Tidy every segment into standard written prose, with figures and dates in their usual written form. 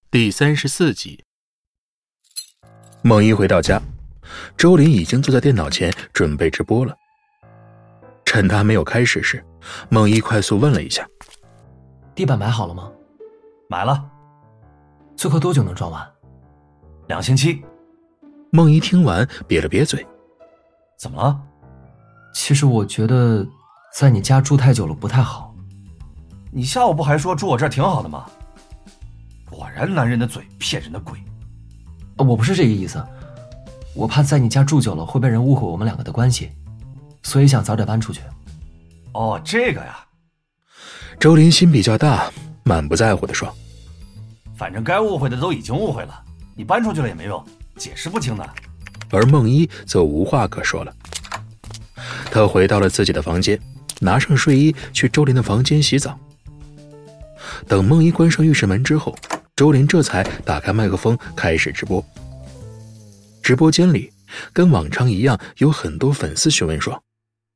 第34集。梦一回到家，周林已经坐在电脑前准备直播了。趁他没有开始时，梦一快速问了一下： 地板买好了吗？ 买了。 最快多久能装完 2星期。 梦一听完瘪了瘪嘴： 怎么了？ 其实我觉得在你家住太久了不太好。 你下午不还说住我这儿挺好的吗？果然男人的嘴骗人的鬼。 我不是这个意思，我怕在你家住久了会被人误会我们两个的关系，所以想早点搬出去。 哦，这个呀。 周林心比较大，满不在乎地说： 反正该误会的都已经误会了，你搬出去了也没用，解释不清的。 而梦一则无话可说了。他回到了自己的房间，拿上睡衣去周林的房间洗澡。等梦一关上浴室门之后，周林这才打开麦克风开始直播。直播间里跟往常一样，有很多粉丝询问说：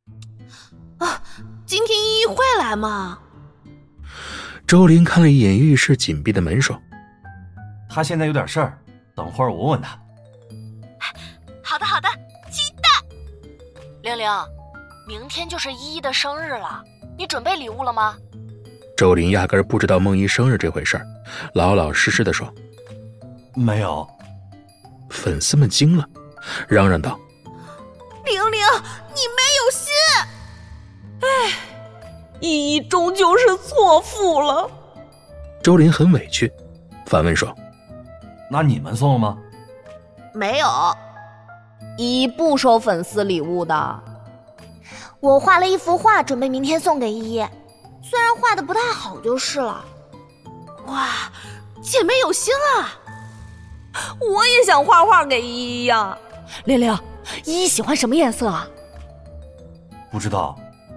今天依依会来吗？ 周林看了一眼浴室紧闭的门说： 他现在有点事儿，等会儿我问他。 好的，期待。玲玲，明天就是依依的生日了，你准备礼物了吗？ 周林压根不知道梦一生日这回事儿，老老实实地说： 没有。 粉丝们惊了，嚷嚷道： 玲玲，你没有心。依依终究是错付了。 周林很委屈，反问说： 那你们送了吗？ 没有，依依不收粉丝礼物的。 我画了一幅画，准备明天送给依依，虽然画的不太好就是了。 哇，姐妹有心啊！我也想画画给依依呀。玲玲，依依喜欢什么颜色啊？ 不知道。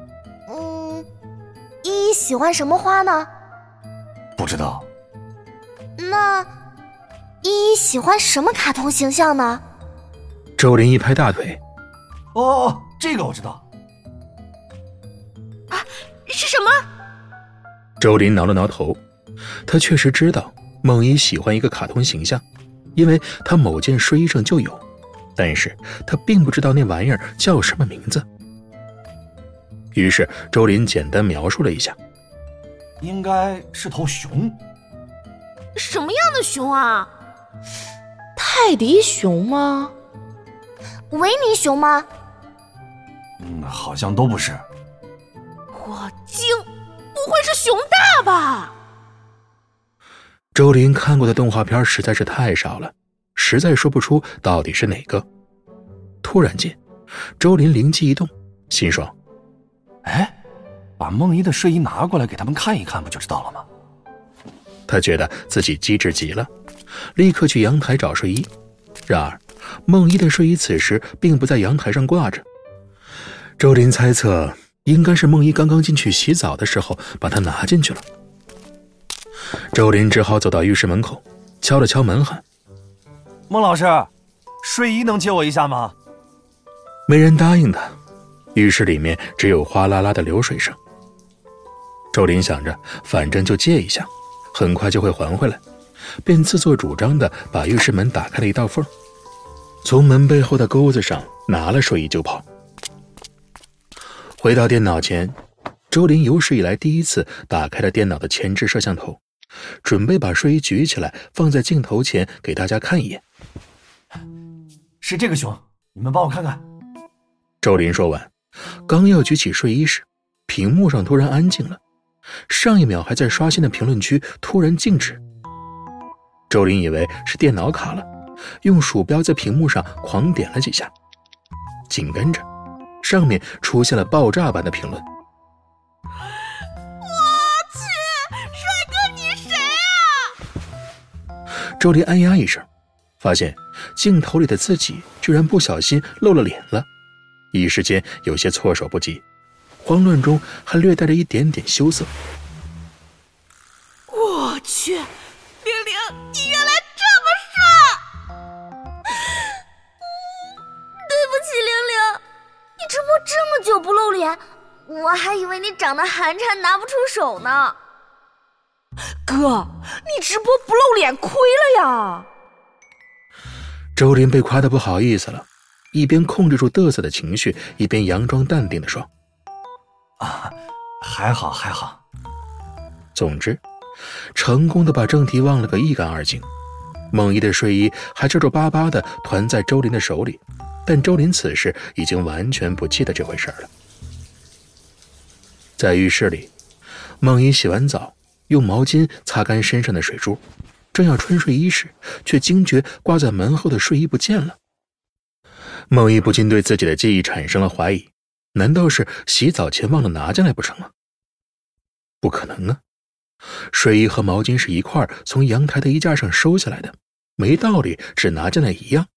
依依喜欢什么花呢？ 不知道。 那依依喜欢什么卡通形象呢？ 周林一拍大腿： 哦，这个我知道。 是什么？ 周林挠了挠头，他确实知道梦一喜欢一个卡通形象，因为他某件睡衣上就有，但是他并不知道那玩意儿叫什么名字。于是周林简单描述了一下： 应该是头熊。 什么样的熊啊？泰迪熊吗？ 维尼熊吗？ 好像都不是。 我惊，不会是熊大吧？ 周林看过的动画片实在是太少了，实在说不出到底是哪个。突然间，周林灵机一动，心说： 把梦一的睡衣拿过来给他们看一看，不就知道了吗？ 他觉得自己机智极了，立刻去阳台找睡衣。然而梦一的睡衣此时并不在阳台上挂着，周林猜测应该是梦一刚刚进去洗澡的时候把它拿进去了。周林只好走到浴室门口，敲了敲门喊： 孟老师，睡衣能借我一下吗？ 没人答应他，浴室里面只有哗啦啦的流水声。周林想着反正就借一下，很快就会还回来，便自作主张地把浴室门打开了一道缝，从门背后的钩子上拿了睡衣就跑。回到电脑前，周林有史以来第一次打开了电脑的前置摄像头，准备把睡衣举起来放在镜头前给大家看一眼。 是这个熊，你们帮我看看。 周林说完，刚要举起睡衣时，屏幕上突然安静了，上一秒还在刷新的评论区突然静止。周林以为是电脑卡了，用鼠标在屏幕上狂点了几下，紧跟着上面出现了爆炸般的评论： 我去，帅哥你谁啊？ 周林哎呀一声，发现镜头里的自己居然不小心露了脸了，一时间有些措手不及，慌乱中还略带着一点点羞涩。 我去，玲玲，你原来这么帅！ 对不起，玲玲，你直播这么久不露脸，我还以为你长得寒碜拿不出手呢。 哥，你直播不露脸亏了呀！ 周林被夸得不好意思了，一边控制住嘚瑟的情绪，一边佯装淡定地说：“ 还好还好。” 总之，成功地把正题忘了个一干二净。梦怡的睡衣还皱皱巴巴地团在周林的手里，但周林此时已经完全不记得这回事了。在浴室里，梦怡洗完澡，用毛巾擦干身上的水珠，正要穿睡衣时，却惊觉挂在门后的睡衣不见了。梦怡不禁对自己的记忆产生了怀疑，难道是洗澡前忘了拿进来不成啊？不可能啊！睡衣和毛巾是一块儿从阳台的衣架上收下来的，没道理只拿进来一样。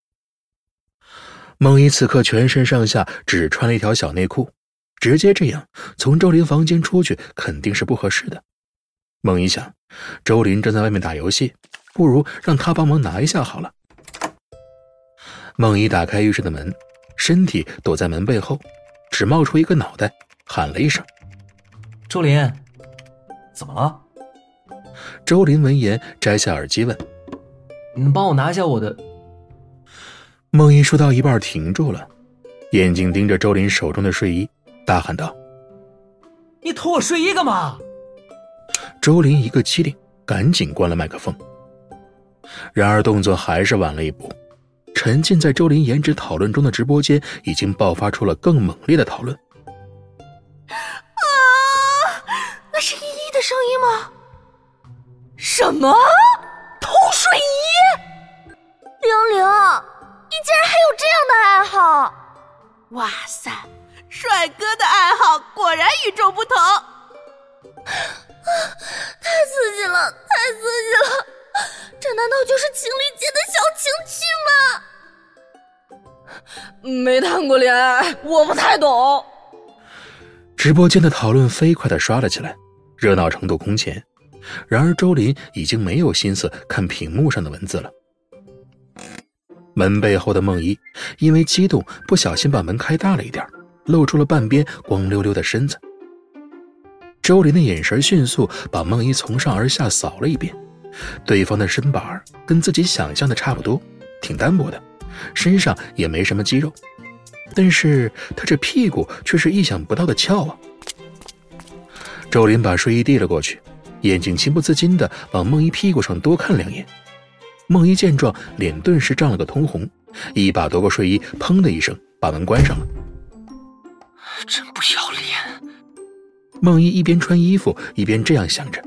梦怡此刻全身上下只穿了一条小内裤，直接这样从周林房间出去肯定是不合适的。梦怡想，周林正在外面打游戏，不如让他帮忙拿一下好了。梦怡打开浴室的门，身体躲在门背后，只冒出一个脑袋，喊了一声：“ 周林。” 怎么了？ 周林闻言摘下耳机问：“ 你能帮我拿一下我的？” 梦怡说到一半停住了，眼睛盯着周林手中的睡衣，大喊道：“ 你脱我睡衣干嘛？” 周林一个机灵，赶紧关了麦克风。然而动作还是晚了一步，沉浸在周林颜值讨论中的直播间已经爆发出了更猛烈的讨论。 那是依依的声音吗？什么？偷睡衣？ 玲玲，你竟然还有这样的爱好！ 哇塞，帅哥的爱好果然与众不同。 太刺激了，太刺激了！这难道就是情侣间的小情趣吗？ 没谈过恋爱，我不太懂。 直播间的讨论飞快地刷了起来，热闹程度空前。然而周林已经没有心思看屏幕上的文字了。门背后的梦怡因为激动不小心把门开大了一点，露出了半边光溜溜的身子。周林的眼神迅速把梦怡从上而下扫了一遍，对方的身板跟自己想象的差不多，挺单薄的，身上也没什么肌肉，但是他这屁股却是意想不到的翘啊。周林把睡衣递了过去，眼睛情不自禁地往梦怡屁股上多看两眼。梦怡见状，脸顿时涨了个通红，一把夺过睡衣，砰的一声把门关上了。 真不要脸！ 梦怡一边穿衣服一边这样想着。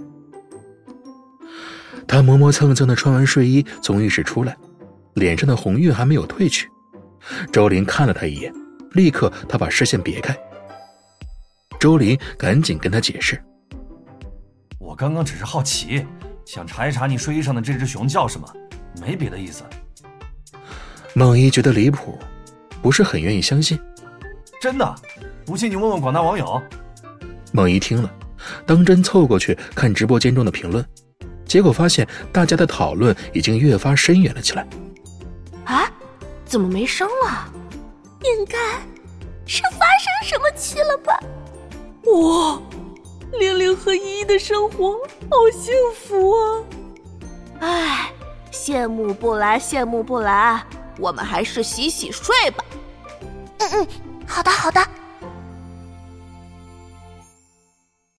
她磨磨蹭蹭地穿完睡衣从浴室出来，脸上的红晕还没有褪去。周林看了她一眼，立刻他把视线别开。周林赶紧跟他解释：“ 我刚刚只是好奇，想查一查你睡衣上的这只熊叫什么，没别的意思。” 梦怡觉得离谱，不是很愿意相信。 真的，不信你问问广大网友。 梦怡听了，当真凑过去看直播间中的评论，结果发现大家的讨论已经越发深远了起来。 啊，怎么没声了？ 应该是发生什么期了吧？ 哇，玲玲和依依的生活好幸福啊！ 唉，羡慕不来，羡慕不来，我们还是洗洗睡吧。好的好的。